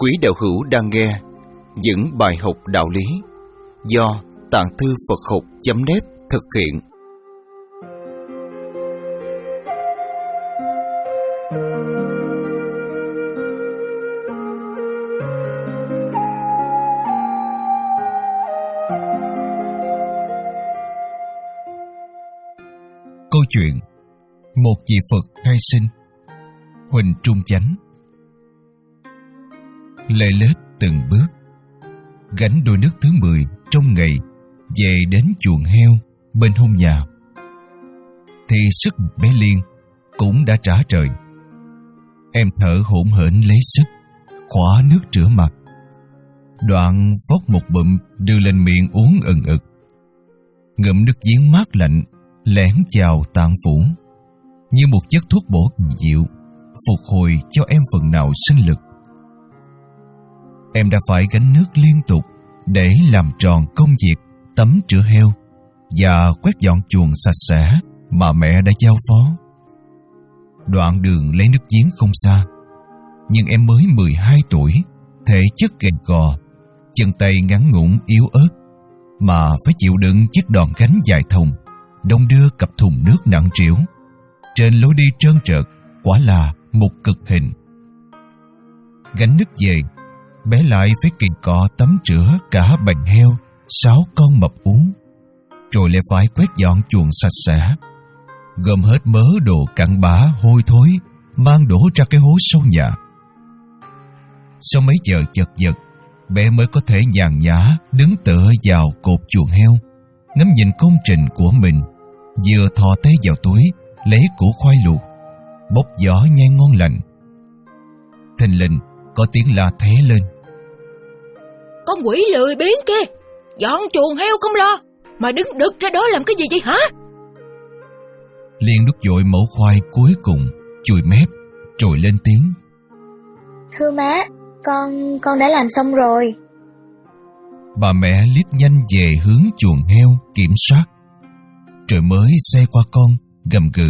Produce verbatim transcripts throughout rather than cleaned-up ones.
Quý đạo hữu đang nghe những bài học đạo lý do Tạng Thư Phật Học chấm net thực hiện. Câu chuyện Một vị Phật khai sinh. Huỳnh Trung Chánh. Lê lết từng bước gánh đôi nước thứ mười trong ngày về đến chuồng heo bên hông nhà, thì sức bé Liên cũng đã trả trời. Em thở hổn hển lấy sức khỏa nước rửa mặt, đoạn vót một bụm đưa lên miệng uống ừng ực. Ngụm nước giếng mát lạnh lẻn chào tạng phủ như một chất thuốc bổ kỳ diệu, phục hồi cho em phần nào sinh lực. Em đã phải gánh nước liên tục để làm tròn công việc tắm rửa heo và quét dọn chuồng sạch sẽ mà mẹ đã giao phó. Đoạn đường lấy nước giếng không xa, nhưng em mới mười hai tuổi, thể chất gầy gò, chân tay ngắn ngủn yếu ớt, mà phải chịu đựng chiếc đòn gánh dài thùng đong đưa cặp thùng nước nặng trĩu trên lối đi trơn trượt, quả là một cực hình. Gánh nước về, bé lại phải kỳ cọ tắm rửa cả bành heo sáu con mập uống, rồi lại phải quét dọn chuồng sạch sẽ, gom hết mớ đồ cặn bã hôi thối mang đổ ra cái hố sau nhà. Sau mấy giờ chật vật, bé mới có thể nhàn nhã đứng tựa vào cột chuồng heo, ngắm nhìn công trình của mình, vừa thò tay vào túi lấy củ khoai luộc, bốc vỏ nhai ngon lành. Thình lình có tiếng la thé lên: "Con quỷ lười biếng kia, dọn chuồng heo không lo mà đứng đực ra đó làm cái gì vậy hả?" Liên đút dội mẩu khoai cuối cùng, chùi mép rồi lên tiếng: "Thưa má, con con đã làm xong rồi." Bà mẹ liếc nhanh về hướng chuồng heo kiểm soát, rồi mới xoay qua con gầm gừ: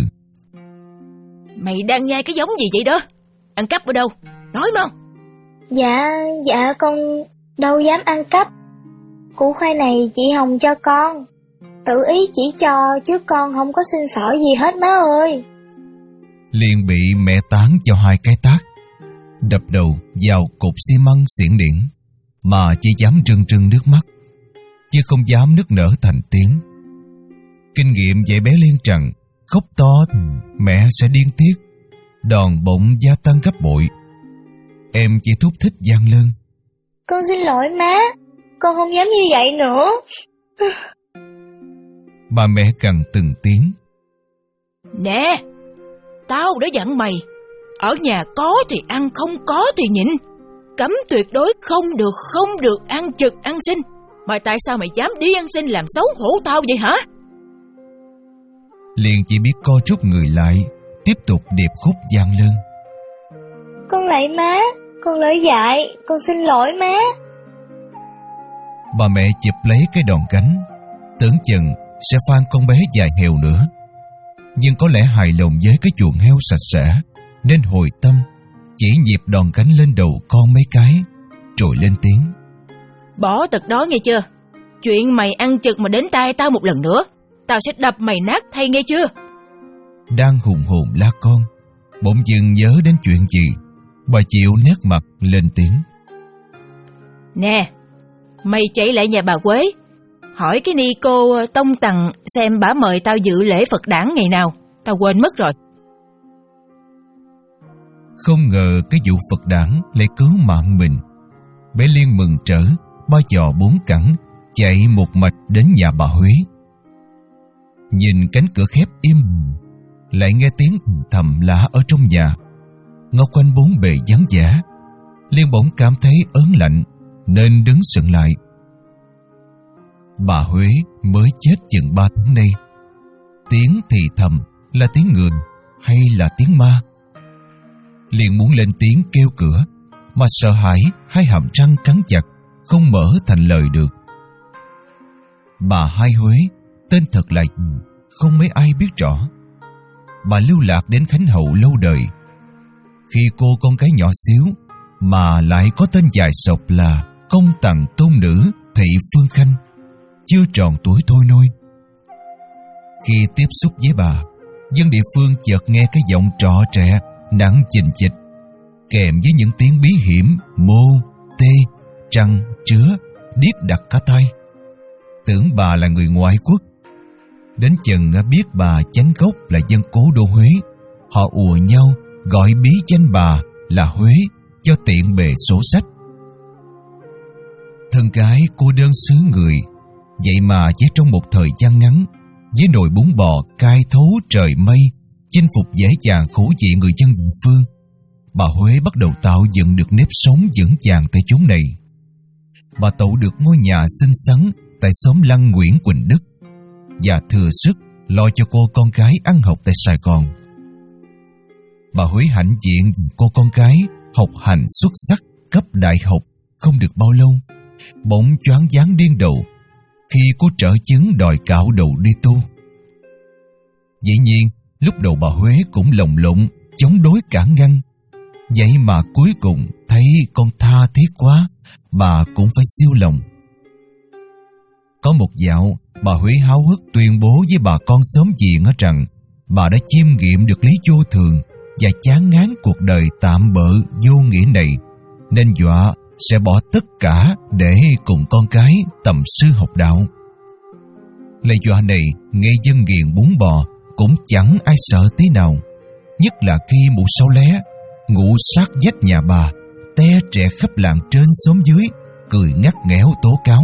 "Mày đang nhai cái giống gì vậy đó? Ăn cắp ở đâu? Nói mau." Dạ, dạ con đâu dám ăn cắp. Củ khoai này chị Hồng cho con, tự ý chỉ cho chứ con không có xin xỏ gì hết má ơi. Liền bị mẹ tán cho hai cái tát, đập đầu vào cột xi măng xiển điển, mà chỉ dám rưng rưng nước mắt, chứ không dám nức nở thành tiếng. Kinh nghiệm dạy bé Liên rằng khóc to mẹ sẽ điên tiết, đòn bụng gia tăng gấp bội. Em chỉ thúc thích van lơn: "Con xin lỗi má, con không dám như vậy nữa." Bà mẹ gằn từng tiếng: "Nè, tao đã dặn mày, ở nhà có thì ăn, không có thì nhịn. Cấm tuyệt đối không được, không được ăn trực ăn xin. Mà tại sao mày dám đi ăn xin làm xấu hổ tao vậy hả?" Liền chỉ biết co rút người lại, tiếp tục điệp khúc van lơn: "Con lạy má, con lỡ dại, con xin lỗi má." Bà mẹ chụp lấy cái đòn gánh, tưởng chừng sẽ phan con bé dài heo nữa, nhưng có lẽ hài lòng với cái chuồng heo sạch sẽ, nên hồi tâm chỉ nhịp đòn gánh lên đầu con mấy cái, rồi lên tiếng: "Bỏ tật đó nghe chưa? Chuyện mày ăn trực mà đến tay tao một lần nữa, tao sẽ đập mày nát thay nghe chưa?" Đang hùng hồn la con, bỗng dưng nhớ đến chuyện gì, bà chịu nét mặt lên tiếng: "Nè, mày chạy lại nhà bà Quế, hỏi cái ni cô Tông Tằng xem bả mời tao dự lễ Phật đản ngày nào, tao quên mất rồi." Không ngờ cái vụ Phật đản lại cứu mạng mình. Bé Liên mừng trở, ba giò bốn cẳng chạy một mạch đến nhà bà Huế. Nhìn cánh cửa khép im, lại nghe tiếng thầm lạ ở trong nhà, ngó quanh bốn bề vắng vẻ. Liên bỗng cảm thấy ớn lạnh nên đứng sững lại. Bà Huế mới chết chừng ba tháng nay. Tiếng thì thầm là tiếng người hay là tiếng ma? Liền muốn lên tiếng kêu cửa, mà sợ hãi hai hàm răng cắn chặt, không mở thành lời được. Bà Hai Huế, tên thật là không mấy ai biết rõ. Bà lưu lạc đến Khánh Hậu lâu đời. Khi cô con gái nhỏ xíu, mà lại có tên dài sộc là Công Tằng Tôn Nữ Thị Phương Khanh, chưa tròn tuổi thôi nôi. Khi tiếp xúc với bà, dân địa phương chợt nghe cái giọng trọ trẻ nặng chình chịch, kèm với những tiếng bí hiểm mô, tê, trăng, trứa, điếc đặt cả tay. Tưởng bà là người ngoại quốc. Đến chừng biết bà chánh gốc là dân cố đô Huế, họ ùa nhau gọi bí danh bà là Huế cho tiện bề sổ sách. Thân gái cô đơn xứ người, vậy mà chỉ trong một thời gian ngắn, với nồi bún bò cay thấu trời mây chinh phục dễ dàng khẩu vị người dân địa phương, bà Huế bắt đầu tạo dựng được nếp sống vững vàng tại chốn này. Bà tậu được ngôi nhà xinh xắn tại xóm Lăng Nguyễn Quỳnh Đức và thừa sức lo cho cô con gái ăn học tại Sài Gòn. Bà Huế hãnh diện cô con gái học hành xuất sắc cấp đại học không được bao lâu, bỗng choáng váng điên đầu khi cô trở chứng đòi cạo đầu đi tu. Dĩ nhiên, lúc đầu bà Huế cũng lồng lộn chống đối cản ngăn, vậy mà cuối cùng thấy con tha thiết quá, bà cũng phải siêu lòng. Có một dạo, bà Huế háo hức tuyên bố với bà con xóm giềng rằng bà đã chiêm nghiệm được lý vô thường và chán ngán cuộc đời tạm bợ vô nghĩa này, nên dọa sẽ bỏ tất cả để cùng con cái tầm sư học đạo. Lời dọa này nghe dân nghiền bún bò cũng chẳng ai sợ tí nào, nhất là khi mụ Sáu Lé ngủ sát vách nhà bà, te trẻ khắp làng trên xóm dưới, cười ngắt nghẽo tố cáo: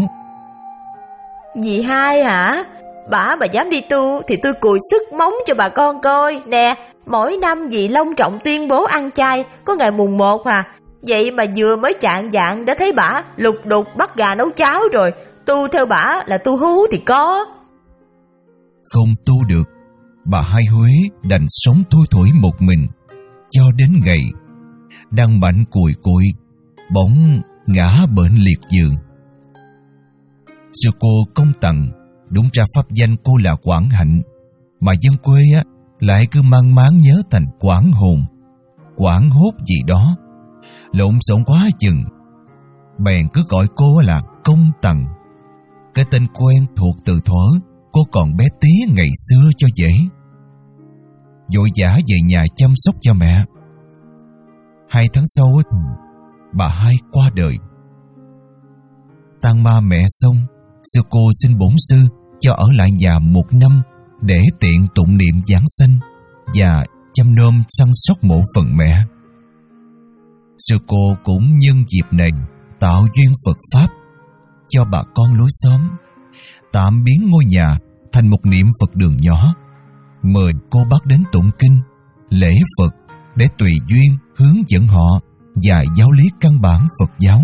Dì hai hả? Bả mà dám đi tu thì tôi cùi sức móng cho bà con coi. Nè, mỗi năm dì long trọng tuyên bố ăn chay có ngày mùng một à. Vậy mà vừa mới chạng vạng đã thấy bả lục đục bắt gà nấu cháo rồi. Tu theo bả là tu hú thì có. Không tu được, bà hai Huế đành sống thui thủi một mình, cho đến ngày đang mạnh cùi cùi bỗng ngã bệnh liệt giường. Sư cô Công Tằng, đúng ra pháp danh cô là Quảng Hạnh, mà dân quê á lại cứ mang máng nhớ thành Quảng Hồn, Quảng Hốt gì đó, lộn xộn quá chừng. Bèn cứ gọi cô là Công Tằng, cái tên quen thuộc từ thuở cô còn bé tí ngày xưa cho dễ. Vội vã về nhà chăm sóc cho mẹ. Hai tháng sau, bà hai qua đời. Tang ma mẹ xong, sư cô xin bổn sư cho ở lại nhà một năm để tiện tụng niệm giảng sanh và chăm nom săn sóc mộ phần mẹ. Sư cô cũng nhân dịp này tạo duyên Phật Pháp cho bà con lối xóm, tạm biến ngôi nhà thành một niệm Phật đường nhỏ, mời cô bác đến tụng kinh, lễ Phật để tùy duyên hướng dẫn họ và giáo lý căn bản Phật giáo.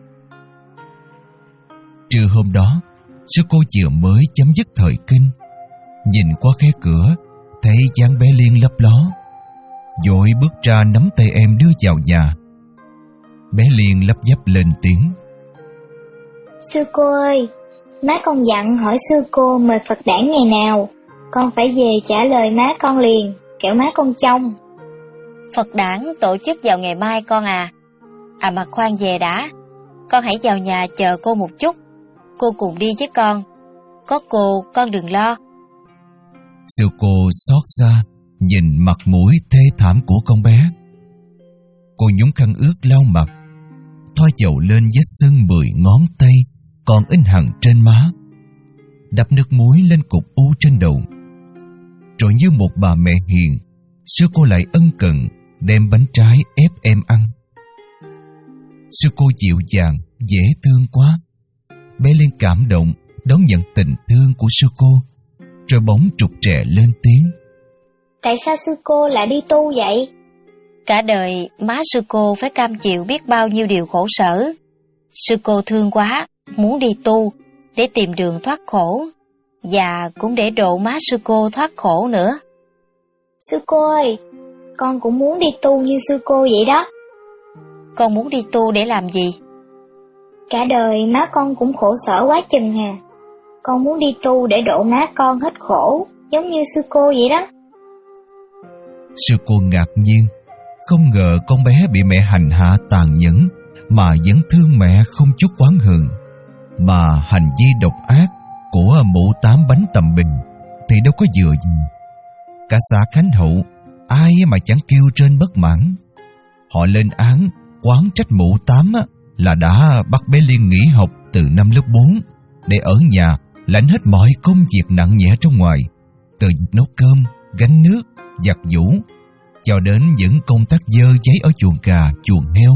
Trưa hôm đó, sư cô vừa mới chấm dứt thời kinh, nhìn qua khe cửa thấy dáng bé Liên lấp ló, vội bước ra nắm tay em đưa vào nhà. Bé Liên lắp bắp lên tiếng: Sư cô ơi, má con dặn hỏi sư cô mời Phật đản ngày nào, con phải về trả lời má con liền, kẻo má con trông. Phật đản tổ chức vào ngày mai con à. À mà khoan về đã, con hãy vào nhà chờ cô một chút, cô cùng đi với con. Có cô, con đừng lo. Sư cô xót xa nhìn mặt mũi thê thảm của con bé. Cô nhúng khăn ướt lau mặt, thoa dầu lên vết sưng mười ngón tay còn in hằn trên má, đắp nước muối lên cục u trên đầu. Rồi như một bà mẹ hiền, sư cô lại ân cần đem bánh trái ép em ăn. Sư cô dịu dàng, dễ thương quá. Bé Liên cảm động đón nhận tình thương của sư cô, rồi bỗng trục trè lên tiếng: Tại sao sư cô lại đi tu vậy? Cả đời má sư cô phải cam chịu biết bao nhiêu điều khổ sở. Sư cô thương quá, muốn đi tu để tìm đường thoát khổ, và cũng để độ má sư cô thoát khổ nữa. Sư cô ơi, con cũng muốn đi tu như sư cô vậy đó. Con muốn đi tu để làm gì? Cả đời má con cũng khổ sở quá chừng hà. Con muốn đi tu để độ má con hết khổ, giống như sư cô vậy đó. Sư cô ngạc nhiên, Không ngờ con bé bị mẹ hành hạ tàn nhẫn mà vẫn thương mẹ không chút oán hờn. Mà hành vi độc ác của mụ tám bánh tầm bình thì đâu có vừa gì. Cả xã Khánh Hậu ai mà chẳng kêu trên bất mãn. Họ lên án oán trách mụ tám là đã bắt bé Liên nghỉ học từ năm lớp bốn để ở nhà lãnh hết mọi công việc nặng nhẹ trong ngoài, từ nấu cơm, gánh nước, giặt giũ cho đến những công tác dơ giấy ở chuồng gà, chuồng heo.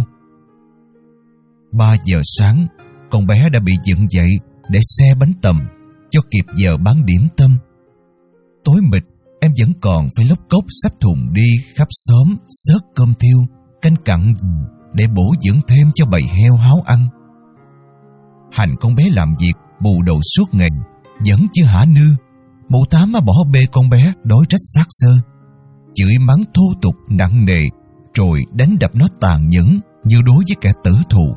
Ba giờ sáng, con bé đã bị dựng dậy để xe bánh tằm cho kịp giờ bán điểm tâm. Tối mịt, em vẫn còn phải lốc cốc xách thùng đi khắp xóm xớt cơm thiêu, canh cặn để bổ dưỡng thêm cho bầy heo háo ăn. Hành con bé làm việc bù đầu suốt ngày vẫn chưa hả nư. Mụ tám bỏ bê con bé đối trách xác sơ, chửi mắng thô tục nặng nề, rồi đánh đập nó tàn nhẫn như đối với kẻ tử thù.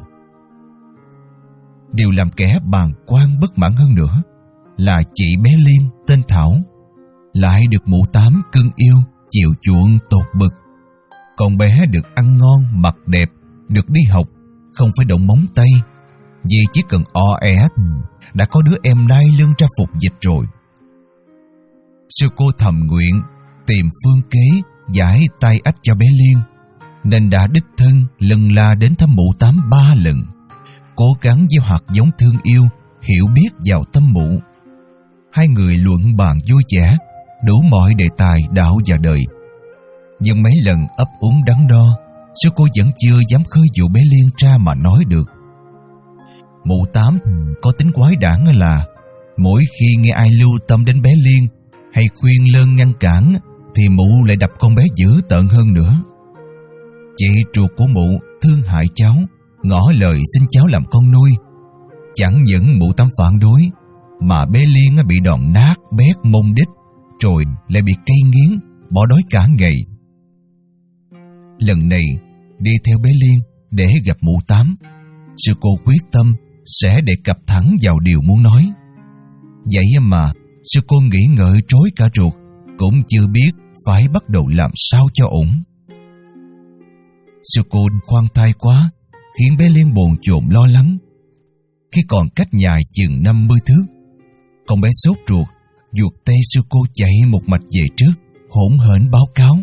Điều làm kẻ bàng quan bất mãn hơn nữa là chị bé Liên tên Thảo lại được mụ tám cưng yêu, chiều chuộng tột bực. Con bé được ăn ngon, mặc đẹp, được đi học, không phải động móng tay, vì chỉ cần o e đã có đứa em nai lưng ra phục dịch rồi. Sư cô thầm nguyện tìm phương kế giải tai ách cho bé Liên, nên đã đích thân lần la đến thăm mụ tám ba lần, cố gắng gieo hạt giống thương yêu, hiểu biết vào tâm mụ. Hai người luận bàn vui vẻ đủ mọi đề tài đạo và đời. Nhưng mấy lần ấp úng đắn đo, sư cô vẫn chưa dám khơi dụ bé Liên ra mà nói được. Mụ tám có tính quái đản là mỗi khi nghe ai lưu tâm đến bé Liên hay khuyên lơn ngăn cản thì mụ lại đập con bé dữ tợn hơn nữa. Chị ruột của mụ thương hại cháu, ngỏ lời xin cháu làm con nuôi. Chẳng những mụ tám phản đối mà bé Liên bị đòn nát bét mông đít, rồi lại bị cây nghiến, bỏ đói cả ngày. Lần này đi theo bé Liên để gặp mụ tám, sư cô quyết tâm sẽ đề cập thẳng vào điều muốn nói. Vậy mà sư cô nghĩ ngợi trối cả ruột, cũng chưa biết phải bắt đầu làm sao cho ổn. Sư cô khoan thai quá, khiến bé Liên bồn chồn lo lắng. Khi còn cách nhà chừng năm mươi thước, con bé sốt ruột vuột tay sư cô chạy một mạch về trước, hỗn hển báo cáo: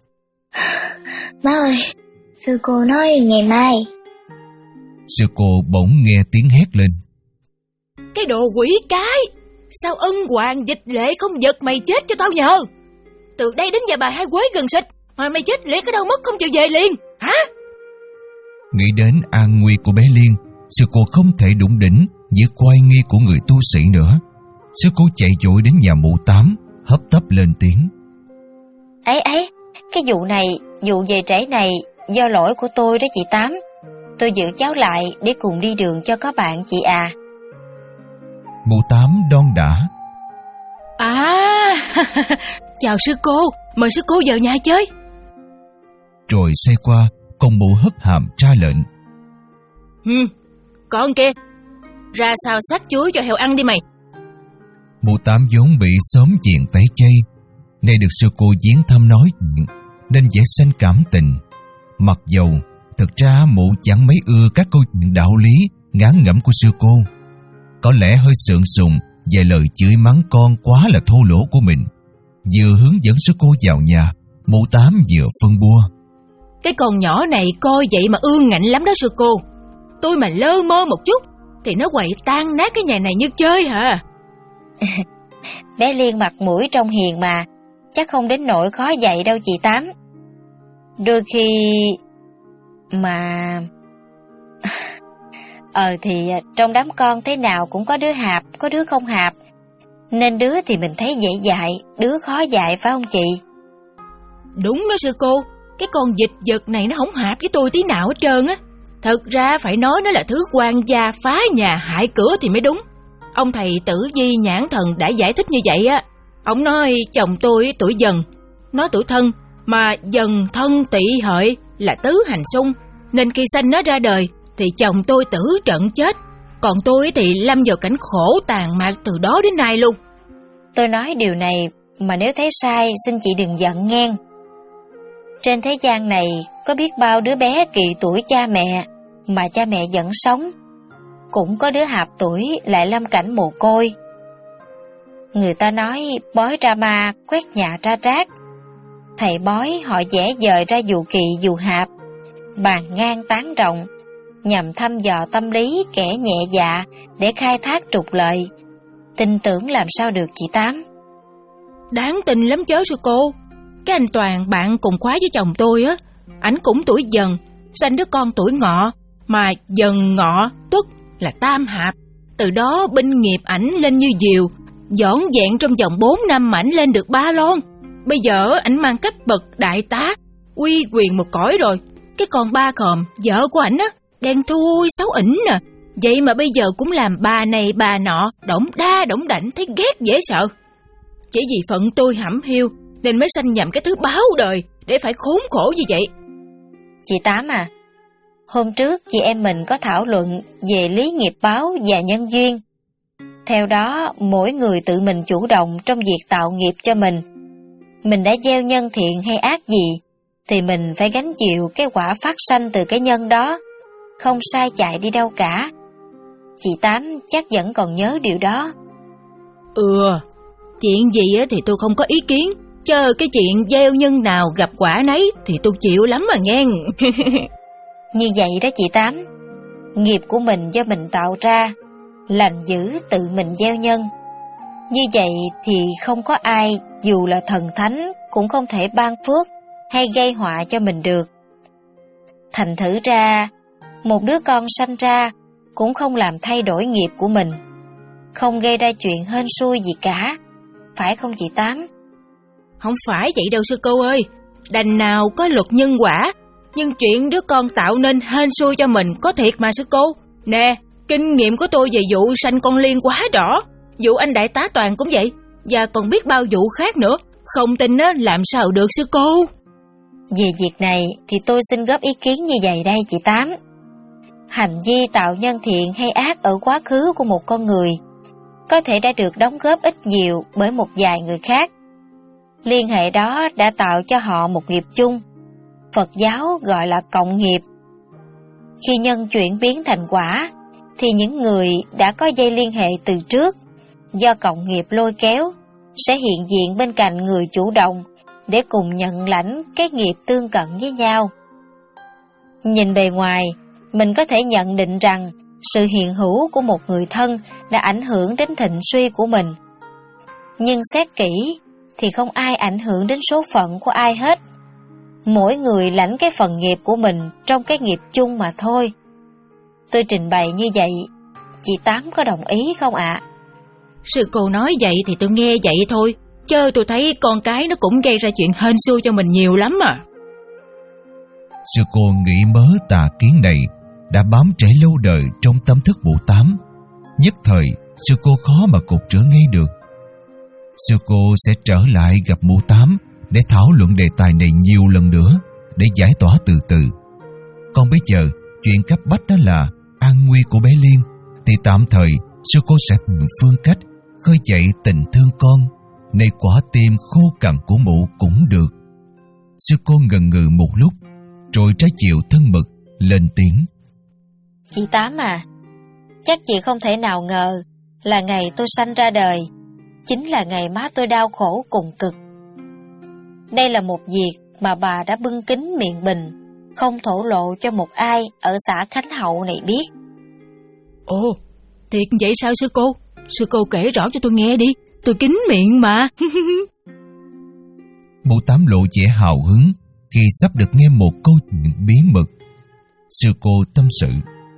Má ơi, sư cô nói ngày mai. Sư cô bỗng nghe tiếng hét lên: Cái đồ quỷ cái! Sao ân hoàng dịch lệ không giật mày chết cho tao nhờ? Từ đây đến nhà bà Hai Quế gần xịt, mà mày chết liệt ở đâu mất không chịu về liền, hả? Nghĩ đến an nguy của bé Liên, sư cô không thể đụng đỉnh giữa quay nghi của người tu sĩ nữa. Sư cô chạy vội đến nhà mụ tám, hấp tấp lên tiếng: Ấy ấy, cái vụ này, vụ về trễ này do lỗi của tôi đó chị Tám. Tôi giữ cháu lại để cùng đi đường cho có bạn chị à. Mụ tám đon đả: À, chào sư cô, mời sư cô vào nhà chơi. Rồi xoay qua, con mụ hất hàm tra lệnh: Ừ, con kia, ra sao xách chuối cho heo ăn đi mày. Mụ tám vốn bị xóm chuyện tẩy chay, nay được sư cô viếng thăm nói chuyện nên dễ sanh cảm tình. Mặc dầu thực ra mụ chẳng mấy ưa các câu chuyện đạo lý ngán ngẩm của sư cô, có lẽ hơi sượng sùng về lời chửi mắng con quá là thô lỗ của mình. Vừa hướng dẫn sư cô vào nhà, mụ tám vừa phân bua: Cái con nhỏ này coi vậy mà ương ngạnh lắm đó sư cô. Tôi mà lơ mơ một chút thì nó quậy tan nát cái nhà này như chơi hả? Bé Liên mặt mũi trông hiền mà, chắc không đến nỗi khó dạy đâu chị Tám. Đôi khi... mà... Ờ thì trong đám con thế nào cũng có đứa hạp, có đứa không hạp. Nên đứa thì mình thấy dễ dạy, đứa khó dạy phải không chị? Đúng đó sư cô, cái con dịch vật này nó không hạp với tôi tí nào hết trơn á. Thật ra phải nói nó là thứ quan gia phá nhà hại cửa thì mới đúng. Ông thầy Tử Vi Nhãn Thần đã giải thích như vậy á. Ông nói chồng tôi tuổi Dần, nói tuổi Thân, mà Dần Thân Tỵ Hợi là tứ hành xung, nên khi sanh nó ra đời thì chồng tôi tử trận chết, còn tôi thì lâm vào cảnh khổ tàn mạc từ đó đến nay luôn. Tôi nói điều này mà nếu thấy sai xin chị đừng giận ngang. Trên thế gian này có biết bao đứa bé kỵ tuổi cha mẹ mà cha mẹ vẫn sống, cũng có đứa hạp tuổi lại lâm cảnh mồ côi. Người ta nói bói ra ma, quét nhà ra trác. Thầy bói họ vẽ dời ra dù kỵ dù hạp, bàn ngang tán rộng, nhằm thăm dò tâm lý kẻ nhẹ dạ để khai thác trục lợi. Tin tưởng làm sao được chị Tám. Đáng tin lắm chớ sư cô. Cái anh Toàn bạn cùng khóa với chồng tôi á, ảnh cũng tuổi Dần, sanh đứa con tuổi Ngọ, mà Dần Ngọ Tuất là tam hạp. Từ đó binh nghiệp ảnh lên như diều, dõn dẹn trong vòng bốn năm mà ảnh lên được ba lon. Bây giờ ảnh mang cấp bậc đại tá, uy quyền một cõi rồi. Cái con ba khòm, vợ của ảnh á, đen thui xấu ỉnh nè. Vậy mà bây giờ cũng làm bà này bà nọ, đổng đa đổng đảnh, thấy ghét dễ sợ. Chỉ vì phận tôi hẩm hiu nên mới sanh nhầm cái thứ báo đời để phải khốn khổ như vậy. Chị Tám à, hôm trước chị em mình có thảo luận về lý nghiệp báo và nhân duyên. Theo đó, mỗi người tự mình chủ động trong việc tạo nghiệp cho mình. Mình đã gieo nhân thiện hay ác gì, thì mình phải gánh chịu cái quả phát sanh từ cái nhân đó, không sai chạy đi đâu cả. Chị Tám chắc vẫn còn nhớ điều đó. Ừ, chuyện gì thì tôi không có ý kiến. Chờ cái chuyện gieo nhân nào gặp quả nấy thì tôi chịu lắm mà nghe. Như vậy đó chị Tám, nghiệp của mình do mình tạo ra, lành dữ tự mình gieo nhân. Như vậy thì không có ai, dù là thần thánh, cũng không thể ban phước hay gây họa cho mình được. Thành thử ra, một đứa con sanh ra cũng không làm thay đổi nghiệp của mình, không gây ra chuyện hên xui gì cả, phải không chị Tám? Không phải vậy đâu sư cô ơi, đành nào có luật nhân quả, nhưng chuyện đứa con tạo nên hên xui cho mình có thiệt mà sư cô. Nè, kinh nghiệm của tôi về vụ sanh con Liên quá rõ, vụ anh đại tá Toàn cũng vậy, và còn biết bao vụ khác nữa, không tin á làm sao được sư cô. Về việc này thì tôi xin góp ý kiến như vậy đây chị Tám. Hành vi tạo nhân thiện hay ác ở quá khứ của một con người có thể đã được đóng góp ít nhiều bởi một vài người khác. Liên hệ đó đã tạo cho họ một nghiệp chung, Phật giáo gọi là cộng nghiệp. Khi nhân chuyển biến thành quả, thì những người đã có dây liên hệ từ trước, do cộng nghiệp lôi kéo, sẽ hiện diện bên cạnh người chủ động để cùng nhận lãnh cái nghiệp tương cận với nhau. Nhìn bề ngoài, mình có thể nhận định rằng sự hiện hữu của một người thân đã ảnh hưởng đến thịnh suy của mình. Nhưng xét kỹ thì không ai ảnh hưởng đến số phận của ai hết. Mỗi người lãnh cái phần nghiệp của mình trong cái nghiệp chung mà thôi. Tôi trình bày như vậy, chị Tám có đồng ý không ạ? À? Sư cô nói vậy thì tôi nghe vậy thôi, chứ tôi thấy con cái nó cũng gây ra chuyện hên xui cho mình nhiều lắm à. Sư cô nghĩ mớ tà kiến này đã bám trễ lâu đời trong tâm thức bộ Tám. Nhất thời, sư cô khó mà cột trở ngay được. Sư cô sẽ trở lại gặp mụ Tám để thảo luận đề tài này nhiều lần nữa, để giải tỏa từ từ. Còn bây giờ, chuyện cấp bách đó là an nguy của bé Liên, thì tạm thời sư cô sẽ tìm phương cách khơi dậy tình thương con, nay quả tim khô cằn của mụ cũng được. Sư cô ngần ngừ một lúc, rồi trái chiều thân mực lên tiếng. Chị Tám à, chắc chị không thể nào ngờ là ngày tôi sanh ra đời chính là ngày má tôi đau khổ cùng cực. Đây là một việc mà bà đã bưng kín miệng bình, không thổ lộ cho một ai ở xã Khánh Hậu này biết. Ồ, thiệt vậy sao sư cô? Sư cô kể rõ cho tôi nghe đi, tôi kín miệng mà. Mụ Tám lộ vẻ hào hứng khi sắp được nghe một câu chuyện bí mật. Sư cô tâm sự.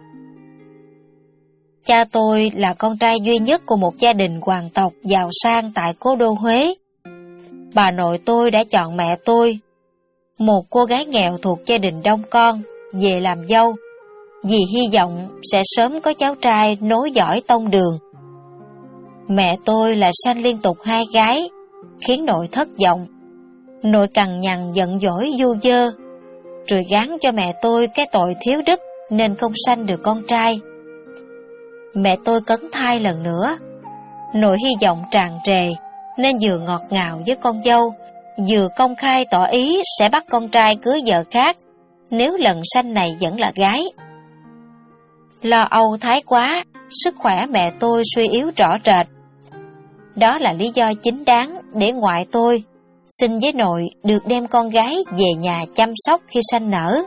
Cha tôi là con trai duy nhất của một gia đình hoàng tộc giàu sang tại cố đô Huế. Bà nội tôi đã chọn mẹ tôi, một cô gái nghèo thuộc gia đình đông con, về làm dâu, vì hy vọng sẽ sớm có cháu trai nối dõi tông đường. Mẹ tôi là sanh liên tục hai gái, khiến nội thất vọng. Nội cằn nhằn giận dỗi du dơ, rồi gán cho mẹ tôi cái tội thiếu đức nên không sanh được con trai. Mẹ tôi cấn thai lần nữa. Nội hy vọng tràn trề nên vừa ngọt ngào với con dâu, vừa công khai tỏ ý sẽ bắt con trai cưới vợ khác nếu lần sanh này vẫn là gái. Lo âu thái quá, sức khỏe mẹ tôi suy yếu rõ rệt. Đó là lý do chính đáng để ngoại tôi xin với nội được đem con gái về nhà chăm sóc khi sanh nở.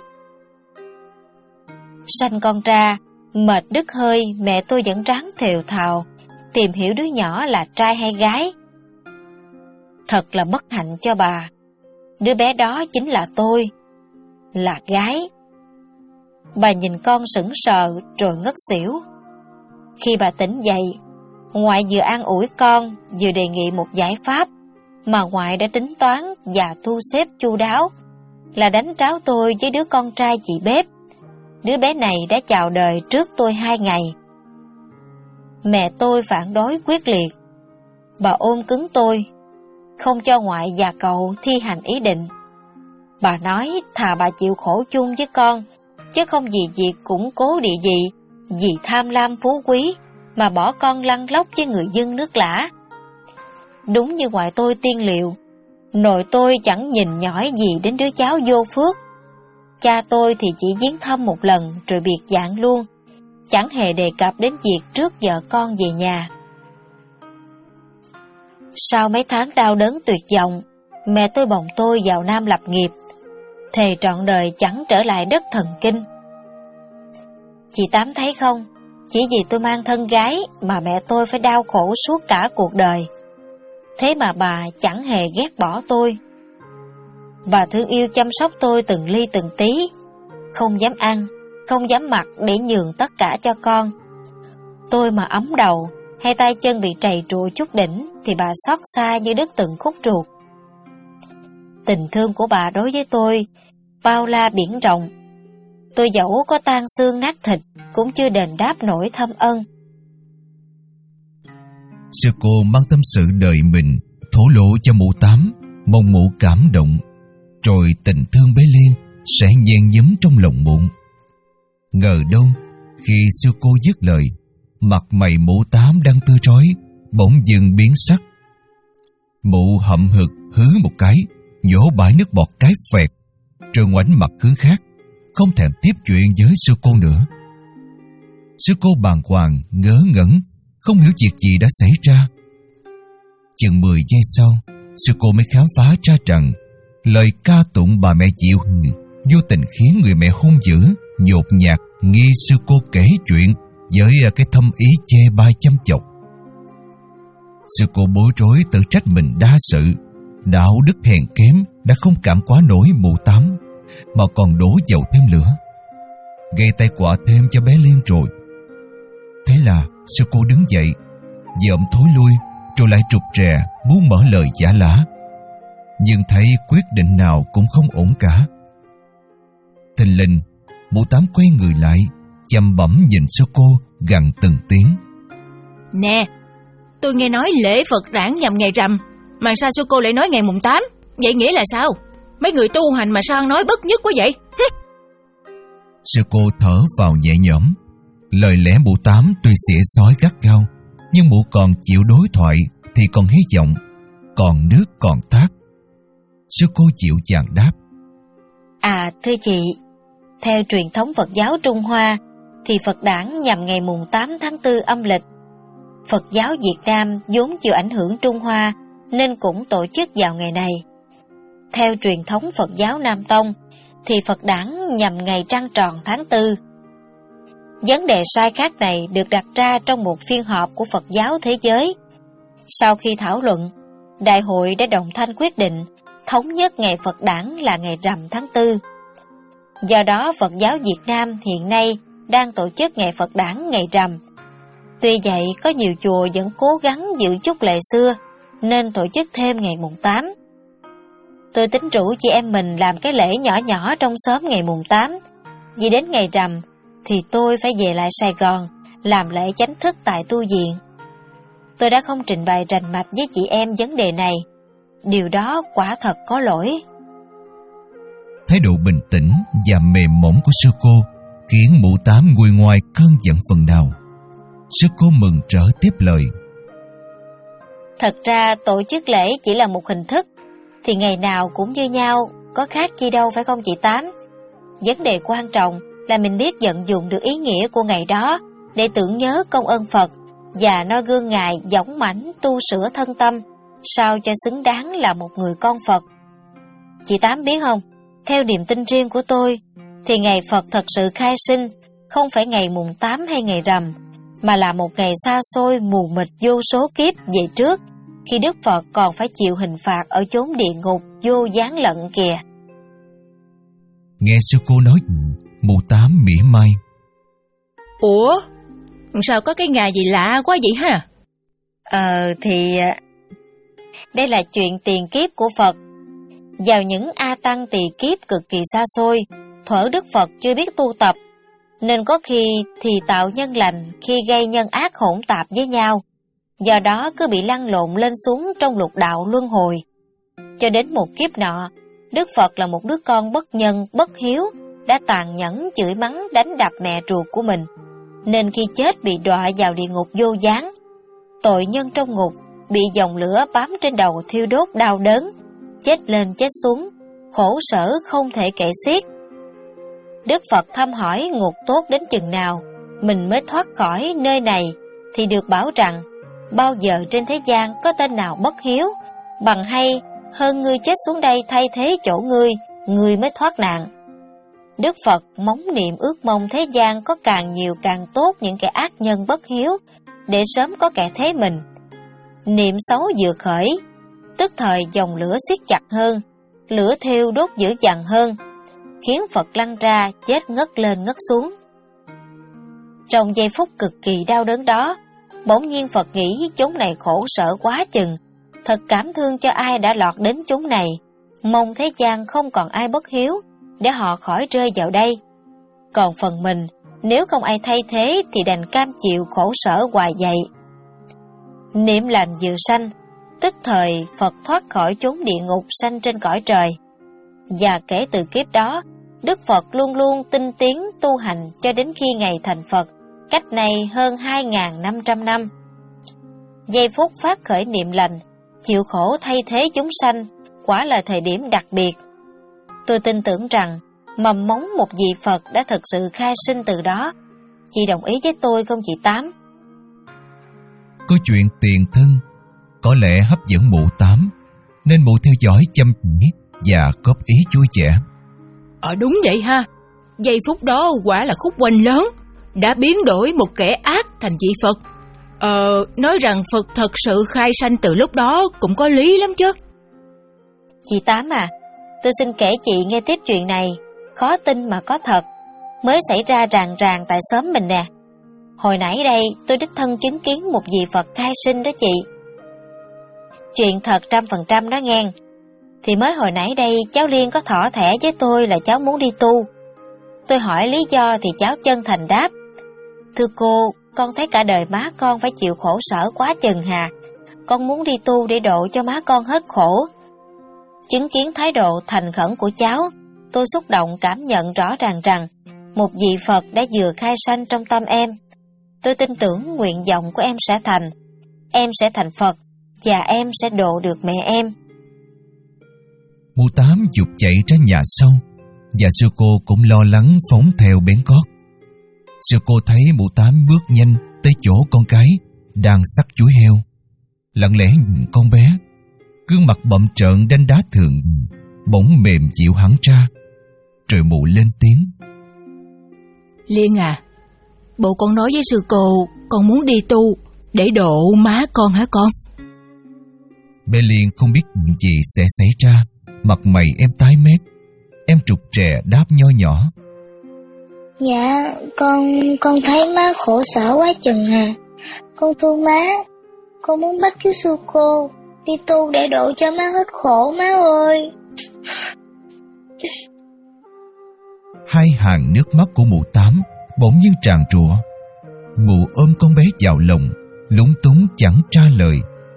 Sanh con ra, mệt đứt hơi, mẹ tôi vẫn ráng thều thào tìm hiểu đứa nhỏ là trai hay gái. Thật là bất hạnh cho bà. Đứa bé đó chính là tôi, là gái. Bà nhìn con sững sờ rồi ngất xỉu. Khi bà tỉnh dậy, ngoại vừa an ủi con, vừa đề nghị một giải pháp mà ngoại đã tính toán và thu xếp chu đáo, là đánh tráo tôi với đứa con trai chị bếp. Đứa bé này đã chào đời trước tôi hai ngày. Mẹ tôi phản đối quyết liệt. Bà ôm cứng tôi, không cho ngoại và cậu thi hành ý định. Bà nói thà bà chịu khổ chung với con, chứ không vì việc củng cố địa vị, vì tham lam phú quý mà bỏ con lăn lóc với người dân nước lã. Đúng như ngoại tôi tiên liệu, nội tôi chẳng nhìn nhỏi gì đến đứa cháu vô phước. Cha tôi thì chỉ viếng thăm một lần rồi biệt dạng luôn, chẳng hề đề cập đến việc rước vợ con về nhà. Sau mấy tháng đau đớn tuyệt vọng, mẹ tôi bồng tôi vào Nam lập nghiệp, thề trọn đời chẳng trở lại đất thần kinh. Chị Tám thấy không, chỉ vì tôi mang thân gái mà mẹ tôi phải đau khổ suốt cả cuộc đời. Thế mà bà chẳng hề ghét bỏ tôi. Bà thương yêu chăm sóc tôi từng ly từng tí, không dám ăn, không dám mặc để nhường tất cả cho con. Tôi mà ấm đầu hay tay chân bị trầy trụa chút đỉnh thì bà xót xa như đứt từng khúc ruột. Tình thương của bà đối với tôi bao la biển rộng. Tôi dẫu có tan xương nát thịt cũng chưa đền đáp nổi thâm ân. Sư cô mang tâm sự đời mình thổ lộ cho mụ Tám, mong mụ cảm động, rồi tình thương bé Liên sẽ nhen nhóm trong lòng mụ. Ngờ đâu khi sư cô dứt lời, mặt mày mụ Tám đang tươi rói bỗng dừng biến sắc. Mụ hậm hực hứ một cái, nhổ bãi nước bọt cái phẹt, rồi ngoảnh mặt hướng khác, không thèm tiếp chuyện với sư cô nữa. Sư cô bàng hoàng ngớ ngẩn, không hiểu việc gì đã xảy ra. Chừng mười giây sau, sư cô mới khám phá ra rằng lời ca tụng bà mẹ dịu hiền vô tình khiến người mẹ hung dữ, nhột nhạt nghi sư cô kể chuyện với cái thâm ý chê bai chăm chọc. Sư cô bối rối tự trách mình đa sự, đạo đức hèn kém đã không cảm quá nổi mụ Tám, mà còn đổ dầu thêm lửa, gây tai họa thêm cho bé Liên rồi. Thế là sư cô đứng dậy, dợm thối lui, rồi lại trục trè muốn mở lời giả lả, nhưng thấy quyết định nào cũng không ổn cả. Thình lình, mụ Tám quay người lại, chăm bẩm nhìn sư cô gằn từng tiếng: Nè, tôi nghe nói lễ Phật đản nhằm ngày rằm, mà sao sư cô lại nói ngày mùng tám? Vậy nghĩa là sao? Mấy người tu hành mà sao ăn nói bất nhất quá vậy? Sư cô thở vào nhẹ nhõm. Lời lẽ mụ Tám tuy xỉa xói gắt gao, nhưng mụ còn chịu đối thoại thì còn hy vọng, còn nước còn tát. Sư cô chịu chàng đáp: À thưa chị, theo truyền thống Phật giáo Trung Hoa thì Phật đản nhằm ngày mùng tám tháng tư âm lịch. Phật giáo Việt Nam vốn chịu ảnh hưởng Trung Hoa nên cũng tổ chức vào ngày này. Theo truyền thống Phật giáo Nam Tông thì Phật đản nhằm ngày trăng tròn tháng tư. Vấn đề sai khác này được đặt ra trong một phiên họp của Phật giáo thế giới. Sau khi thảo luận, Đại hội đã đồng thanh quyết định thống nhất ngày Phật đản là ngày rằm tháng tư. Do đó Phật giáo Việt Nam hiện nay đang tổ chức ngày Phật đản ngày rằm. Tuy vậy có nhiều chùa vẫn cố gắng giữ chút lệ xưa nên tổ chức thêm ngày mùng tám. Tôi tính rủ chị em mình làm cái lễ nhỏ nhỏ trong xóm ngày mùng tám. Vì đến ngày rằm thì tôi phải về lại Sài Gòn làm lễ chánh thức tại tu viện. Tôi đã không trình bày rành mạch với chị em vấn đề này. Điều đó quả thật có lỗi. Thái độ bình tĩnh và mềm mỏng của sư cô khiến mụ Tám nguôi ngoai cơn giận phần nào. Sư cô mừng rỡ tiếp lời: Thật ra tổ chức lễ chỉ là một hình thức, thì ngày nào cũng như nhau, có khác chi đâu phải không chị Tám? Vấn đề quan trọng là mình biết vận dụng được ý nghĩa của ngày đó để tưởng nhớ công ơn Phật và noi gương Ngài dõng mãnh tu sửa thân tâm, sao cho xứng đáng là một người con Phật. Chị Tám biết không, theo niềm tin riêng của tôi, thì ngày Phật thật sự khai sinh không phải ngày mùng tám hay ngày rằm, mà là một ngày xa xôi mù mịt vô số kiếp về trước, khi Đức Phật còn phải chịu hình phạt ở chốn địa ngục vô gián lận kìa. Nghe sư cô nói, mụ Tám mỉa mai. Ủa, sao có cái ngày gì lạ quá vậy ha? Ờ thì đây là chuyện tiền kiếp của Phật. Vào những A Tăng tỳ kiếp cực kỳ xa xôi, thuở Đức Phật chưa biết tu tập, nên có khi thì tạo nhân lành, khi gây nhân ác hỗn tạp với nhau, do đó cứ bị lăn lộn lên xuống trong lục đạo luân hồi. Cho đến một kiếp nọ, Đức Phật là một đứa con bất nhân, bất hiếu, đã tàn nhẫn chửi mắng đánh đập mẹ ruột của mình, nên khi chết bị đọa vào địa ngục vô gián. Tội nhân trong ngục bị dòng lửa bám trên đầu thiêu đốt đau đớn, chết lên chết xuống, khổ sở không thể kể xiết. Đức Phật thăm hỏi ngục tốt đến chừng nào mình mới thoát khỏi nơi này, thì được bảo rằng bao giờ trên thế gian có tên nào bất hiếu bằng hay hơn ngươi chết xuống đây thay thế chỗ ngươi, ngươi mới thoát nạn. Đức Phật móng niệm ước mong thế gian có càng nhiều càng tốt những kẻ ác nhân bất hiếu, để sớm có kẻ thế mình. Niệm xấu vừa khởi, tức thời dòng lửa siết chặt hơn, lửa thiêu đốt dữ dằn hơn, khiến Phật lăn ra chết ngất lên ngất xuống. Trong giây phút cực kỳ đau đớn đó, bỗng nhiên Phật nghĩ chốn này khổ sở quá chừng, thật cảm thương cho ai đã lọt đến chốn này, mong thế gian không còn ai bất hiếu, để họ khỏi rơi vào đây. Còn phần mình, nếu không ai thay thế thì đành cam chịu khổ sở hoài vậy. Niệm lành vừa sanh, tức thời Phật thoát khỏi chốn địa ngục sanh trên cõi trời. Và kể từ kiếp đó, Đức Phật luôn luôn tinh tiến tu hành cho đến khi ngày thành Phật, cách nay hơn hai nghìn năm trăm năm. Giây phút phát khởi niệm lành, chịu khổ thay thế chúng sanh, quả là thời điểm đặc biệt. Tôi tin tưởng rằng mầm móng một vị Phật đã thực sự khai sinh từ đó. Chị đồng ý với tôi không chị Tám? Câu chuyện tiền thân có lẽ hấp dẫn mụ Tám, nên mụ theo dõi chăm chỉ và góp ý vui vẻ. Ờ đúng vậy ha, giây phút đó quả là khúc oanh lớn, đã biến đổi một kẻ ác thành vị Phật. Ờ, nói rằng Phật thật sự khai sanh từ lúc đó cũng có lý lắm chứ. Chị Tám à, tôi xin kể chị nghe tiếp chuyện này, khó tin mà có thật, mới xảy ra ràng ràng tại xóm mình nè. Hồi nãy đây tôi đích thân chứng kiến một vị Phật khai sinh đó chị. Chuyện thật trăm phần trăm đó nghe. Thì mới hồi nãy đây cháu Liên có thỏ thẻ với tôi là cháu muốn đi tu. Tôi hỏi lý do thì cháu chân thành đáp: thưa cô, con thấy cả đời má con phải chịu khổ sở quá chừng hà. Con muốn đi tu để độ cho má con hết khổ. Chứng kiến thái độ thành khẩn của cháu, tôi xúc động cảm nhận rõ ràng rằng một vị Phật đã vừa khai sanh trong tâm em. Tôi tin tưởng nguyện vọng của em sẽ thành. Em sẽ thành Phật và em sẽ độ được mẹ em. Mụ Tám dục chạy ra nhà sau, và sư cô cũng lo lắng phóng theo bén cót. Sư cô thấy mụ Tám bước nhanh tới chỗ con cái đang xắt chuối heo, lặng lẽ nhìn con bé, gương mặt bậm trợn đánh đá thường bỗng mềm dịu hẳn ra, rồi mụ lên tiếng: Liên à, bộ con nói với sư cô con muốn đi tu để độ má con hả con? Bé Liên không biết chuyện gì sẽ xảy ra, mặt mày em tái mét, em trục trè đáp nho nhỏ: Dạ, con con thấy má khổ sở quá chừng hà. Con thương má, con muốn bắt chú sư cô đi tu để độ cho má hết khổ má ơi. Hai hàng nước mắt của mụ Tám bỗng nhiên tràn trụa. Mụ ôm con bé vào lòng, lúng túng chẳng trả lời.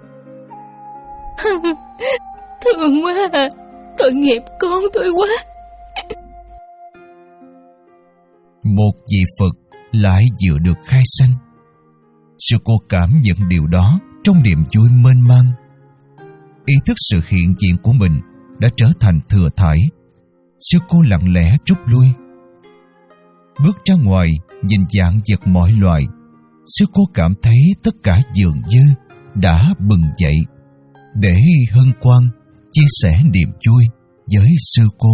Thương quá à, tội nghiệp con tôi quá. Một vị Phật lại vừa được khai sanh. Sư cô cảm nhận điều đó trong niềm vui mênh mang. Ý thức sự hiện diện của mình đã trở thành thừa thải. Sư cô lặng lẽ rút lui. Bước ra ngoài, nhìn dạng vật mọi loài, sư cô cảm thấy tất cả dường như đã bừng dậy để hân hoan chia sẻ niềm vui với sư cô.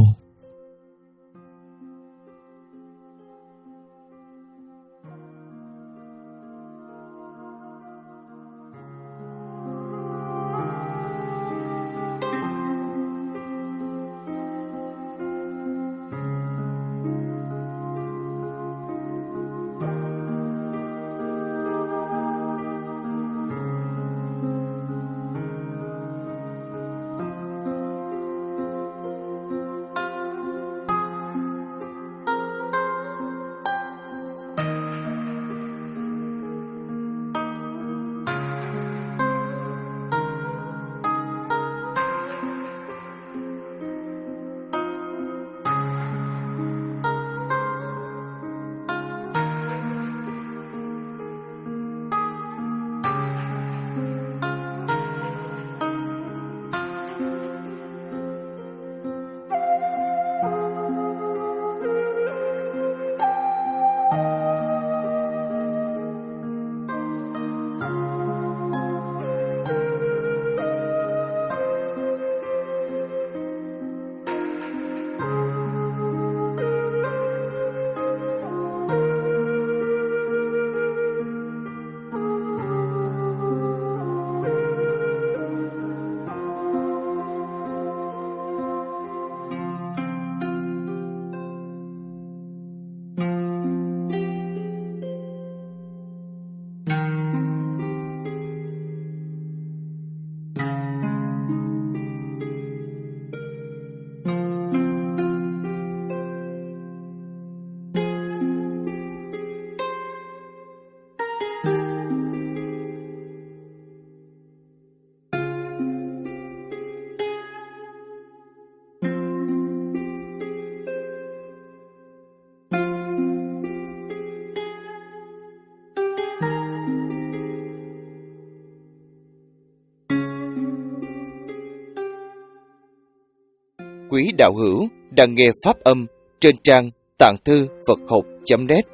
Quý đạo hữu đang nghe pháp âm trên trang tạng thư Phật học chấm net.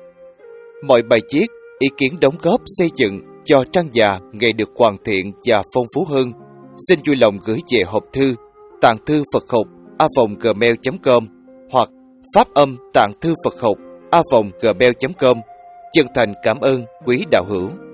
Mọi bài viết, ý kiến đóng góp xây dựng cho trang già ngày được hoàn thiện và phong phú hơn, xin vui lòng gửi về hộp thư tạng thư Phật học a vòng gmail chấm com hoặc pháp âm tạng thư Phật học a vòng gmail chấm com. Chân thành cảm ơn quý đạo hữu.